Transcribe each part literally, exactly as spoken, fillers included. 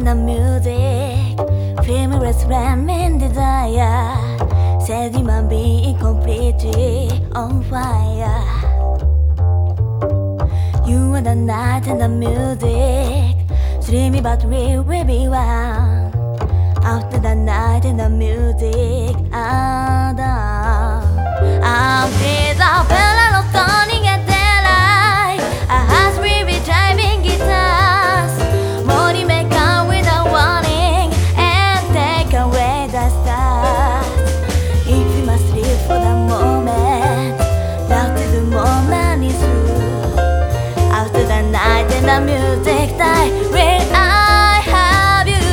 in the music, fearless flaming desire, setting my being completely on fire. You are the night in the music, dreamy but we will be one. After the night in the music, ah, until the bell of turning at daylight, our hearts will be driving guitars. Morning may come without warning and take away the stars. If we must live for the moment, that is the moment is through. After the night and the music die, will I have you?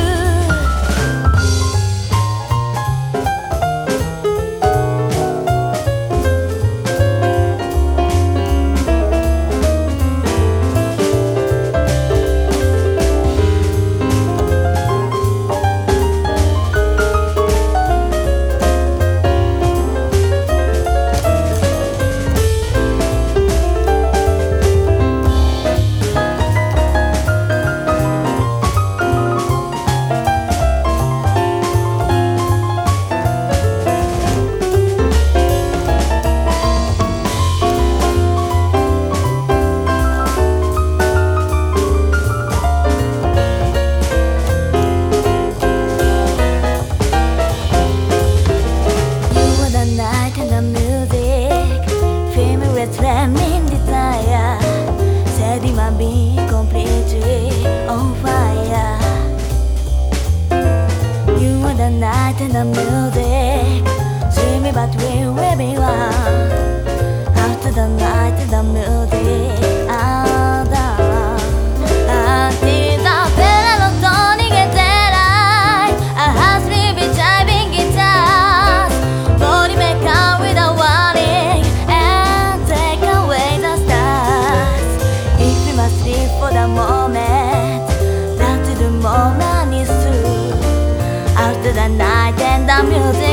Flaming desire, setting my being completely on fire. You are the night and the music, dreamy but we will be one. After the night and the music, ah, down. Until the bell of dawning at daylight, our hearts will be driving guitars. Body may come without warning and take away the stars. If we must live for the moment, that the moment is through. After the night and the music.